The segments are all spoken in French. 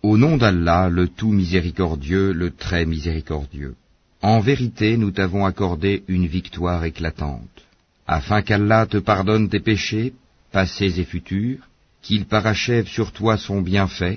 Au nom d'Allah, le tout miséricordieux, le très miséricordieux. En vérité, nous t'avons accordé une victoire éclatante, afin qu'Allah te pardonne tes péchés, passés et futurs, qu'il parachève sur toi son bienfait,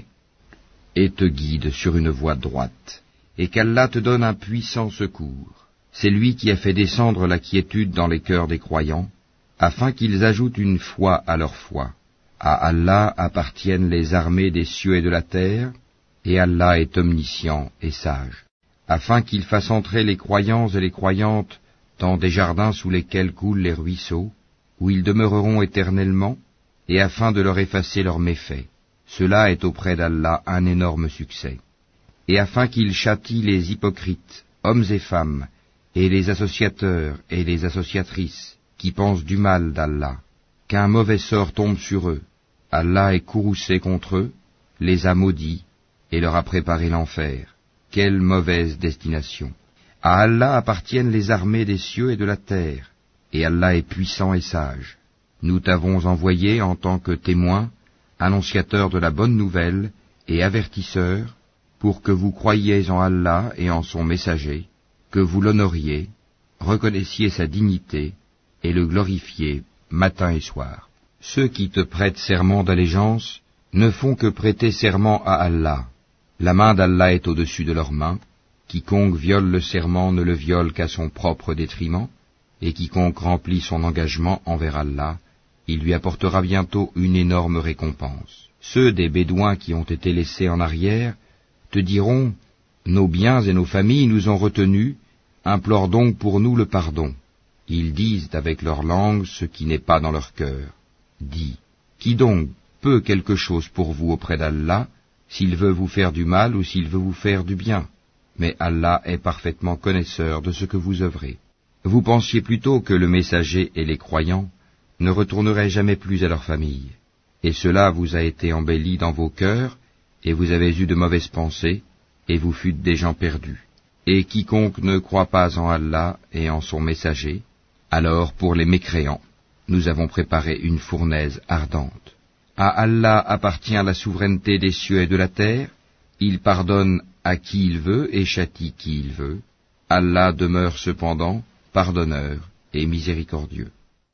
et te guide sur une voie droite, et qu'Allah te donne un puissant secours. C'est lui qui a fait descendre la quiétude dans les cœurs des croyants, afin qu'ils ajoutent une foi à leur foi. À Allah appartiennent les armées des cieux et de la terre, et Allah est omniscient et sage, afin qu'il fasse entrer les croyants et les croyantes dans des jardins sous lesquels coulent les ruisseaux, où ils demeureront éternellement, et afin de leur effacer leurs méfaits. Cela est auprès d'Allah un énorme succès. Et afin qu'il châtie les hypocrites, hommes et femmes, et les associateurs et les associatrices, qui pensent du mal d'Allah, qu'un mauvais sort tombe sur eux. Allah est courroucé contre eux, les a maudits, et leur a préparé l'enfer. Quelle mauvaise destination! À Allah appartiennent les armées des cieux et de la terre, et Allah est puissant et sage. Nous t'avons envoyé en tant que témoin, annonciateur de la bonne nouvelle et avertisseur, pour que vous croyiez en Allah et en son messager, que vous l'honoriez, reconnaissiez sa dignité, et le glorifiez matin et soir. Ceux qui te prêtent serment d'allégeance ne font que prêter serment à Allah. La main d'Allah est au-dessus de leurs mains. Quiconque viole le serment ne le viole qu'à son propre détriment, et quiconque remplit son engagement envers Allah, il lui apportera bientôt une énorme récompense. Ceux des Bédouins qui ont été laissés en arrière te diront, nos biens et nos familles nous ont retenus, implore donc pour nous le pardon. Ils disent avec leur langue ce qui n'est pas dans leur cœur. Dis, qui donc peut quelque chose pour vous auprès d'Allah, s'il veut vous faire du mal ou s'il veut vous faire du bien? Mais Allah est parfaitement connaisseur de ce que vous œuvrez. Vous pensiez plutôt que le messager et les croyants ne retourneraient jamais plus à leur famille. Et cela vous a été embelli dans vos cœurs, et vous avez eu de mauvaises pensées, et vous fûtes des gens perdus. Et quiconque ne croit pas en Allah et en son messager, alors pour les mécréants, nous avons préparé une fournaise ardente. À Allah appartient la souveraineté des cieux et de la terre, il pardonne à qui il veut et châtie qui il veut. Allah demeure cependant pardonneur et miséricordieux.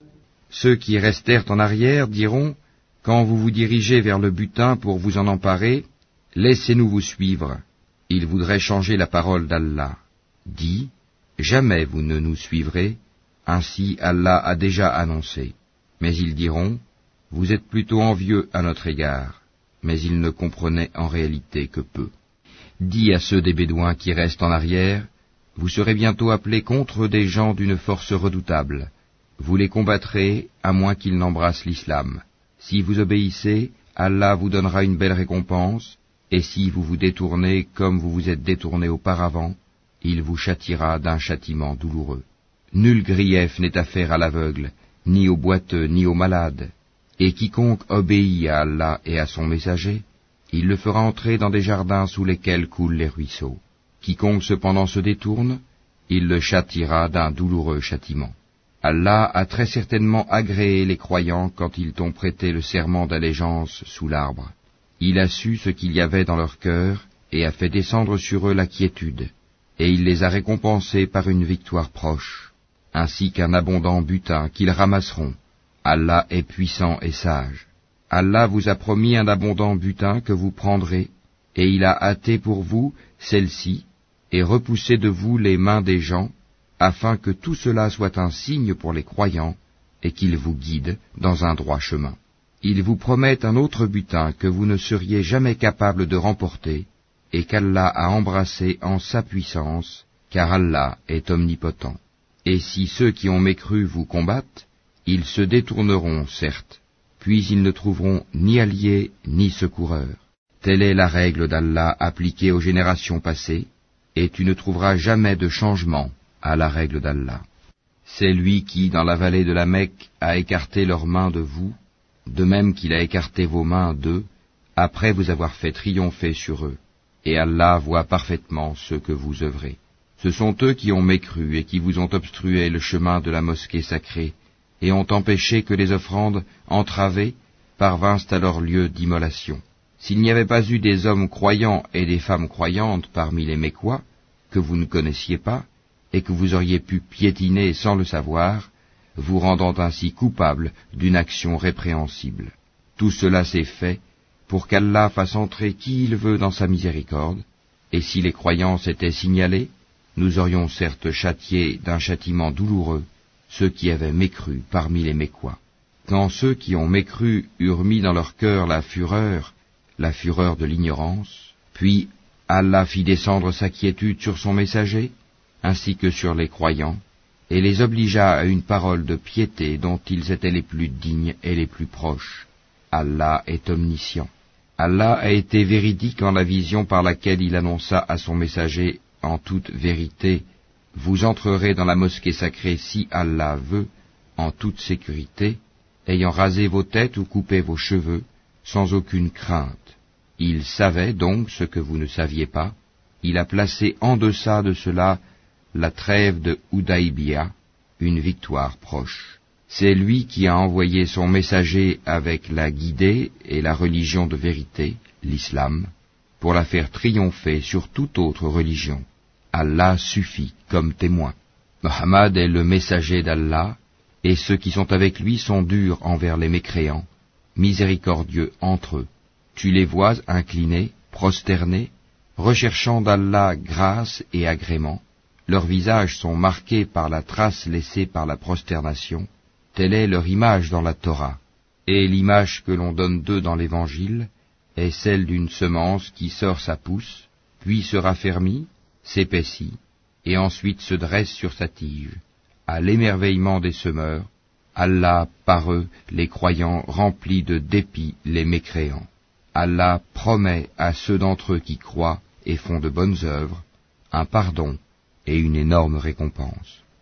Ceux qui restèrent en arrière diront, quand vous vous dirigez vers le butin pour vous en emparer, laissez-nous vous suivre. Ils voudraient changer la parole d'Allah. Dis, jamais vous ne nous suivrez, ainsi Allah a déjà annoncé. Mais ils diront, vous êtes plutôt envieux à notre égard. Mais ils ne comprenaient en réalité que peu. Dis à ceux des Bédouins qui restent en arrière, vous serez bientôt appelés contre des gens d'une force redoutable. Vous les combattrez, à moins qu'ils n'embrassent l'islam. Si vous obéissez, Allah vous donnera une belle récompense, et si vous vous détournez comme vous vous êtes détournés auparavant, il vous châtiera d'un châtiment douloureux. Nul grief n'est à faire à l'aveugle, ni au boiteux, ni au malade. Et quiconque obéit à Allah et à son messager, il le fera entrer dans des jardins sous lesquels coulent les ruisseaux. Quiconque cependant se détourne, il le châtiera d'un douloureux châtiment. Allah a très certainement agréé les croyants quand ils t'ont prêté le serment d'allégeance sous l'arbre. Il a su ce qu'il y avait dans leur cœur et a fait descendre sur eux la quiétude, et il les a récompensés par une victoire proche, ainsi qu'un abondant butin qu'ils ramasseront. Allah est puissant et sage. Allah vous a promis un abondant butin que vous prendrez, et il a hâté pour vous celle-ci, et repoussé de vous les mains des gens, afin que tout cela soit un signe pour les croyants, et qu'ils vous guident dans un droit chemin. Il vous promet un autre butin que vous ne seriez jamais capable de remporter, et qu'Allah a embrassé en sa puissance, car Allah est omnipotent. Et si ceux qui ont mécru vous combattent, ils se détourneront, certes, puis ils ne trouveront ni alliés ni secoureurs. Telle est la règle d'Allah appliquée aux générations passées, et tu ne trouveras jamais de changement à la règle d'Allah. C'est lui qui, dans la vallée de la Mecque, a écarté leurs mains de vous, de même qu'il a écarté vos mains d'eux, après vous avoir fait triompher sur eux. Et Allah voit parfaitement ce que vous œuvrez. Ce sont eux qui ont mécru et qui vous ont obstrué le chemin de la mosquée sacrée, et ont empêché que les offrandes entravées parvinssent à leur lieu d'immolation. s'il n'y avait pas eu des hommes croyants et des femmes croyantes parmi les Mécois, que vous ne connaissiez pas, et que vous auriez pu piétiner sans le savoir, vous rendant ainsi coupable d'une action répréhensible. Tout cela s'est fait pour qu'Allah fasse entrer qui il veut dans sa miséricorde, et si les croyants s'étaient signalés, nous aurions certes châtié d'un châtiment douloureux ceux qui avaient mécru parmi les Mécois. Quand ceux qui ont mécru eurent mis dans leur cœur la fureur de l'ignorance, puis Allah fit descendre sa quiétude sur son messager, ainsi que sur les croyants, et les obligea à une parole de piété dont ils étaient les plus dignes et les plus proches. Allah est omniscient. Allah a été véridique en la vision par laquelle il annonça à son messager en toute vérité, vous entrerez dans la mosquée sacrée si Allah veut, en toute sécurité, ayant rasé vos têtes ou coupé vos cheveux, sans aucune crainte. Il savait donc ce que vous ne saviez pas. Il a placé en deçà de cela la trêve de Houdaïbia, une victoire proche. C'est lui qui a envoyé son messager avec la guidée et la religion de vérité, l'islam, pour la faire triompher sur toute autre religion. Allah suffit comme témoin. Mohammed est le messager d'Allah, et ceux qui sont avec lui sont durs envers les mécréants, miséricordieux entre eux. Tu les vois inclinés, prosternés, recherchant d'Allah grâce et agrément. Leurs visages sont marqués par la trace laissée par la prosternation. Telle est leur image dans la Torah. Et l'image que l'on donne d'eux dans l'Évangile est celle d'une semence qui sort sa pousse, puis se raffermit, s'épaissit, et ensuite se dresse sur sa tige. À l'émerveillement des semeurs, Allah, par eux, les croyants, remplit de dépit les mécréants. Allah promet à ceux d'entre eux qui croient et font de bonnes œuvres un pardon et une énorme récompense.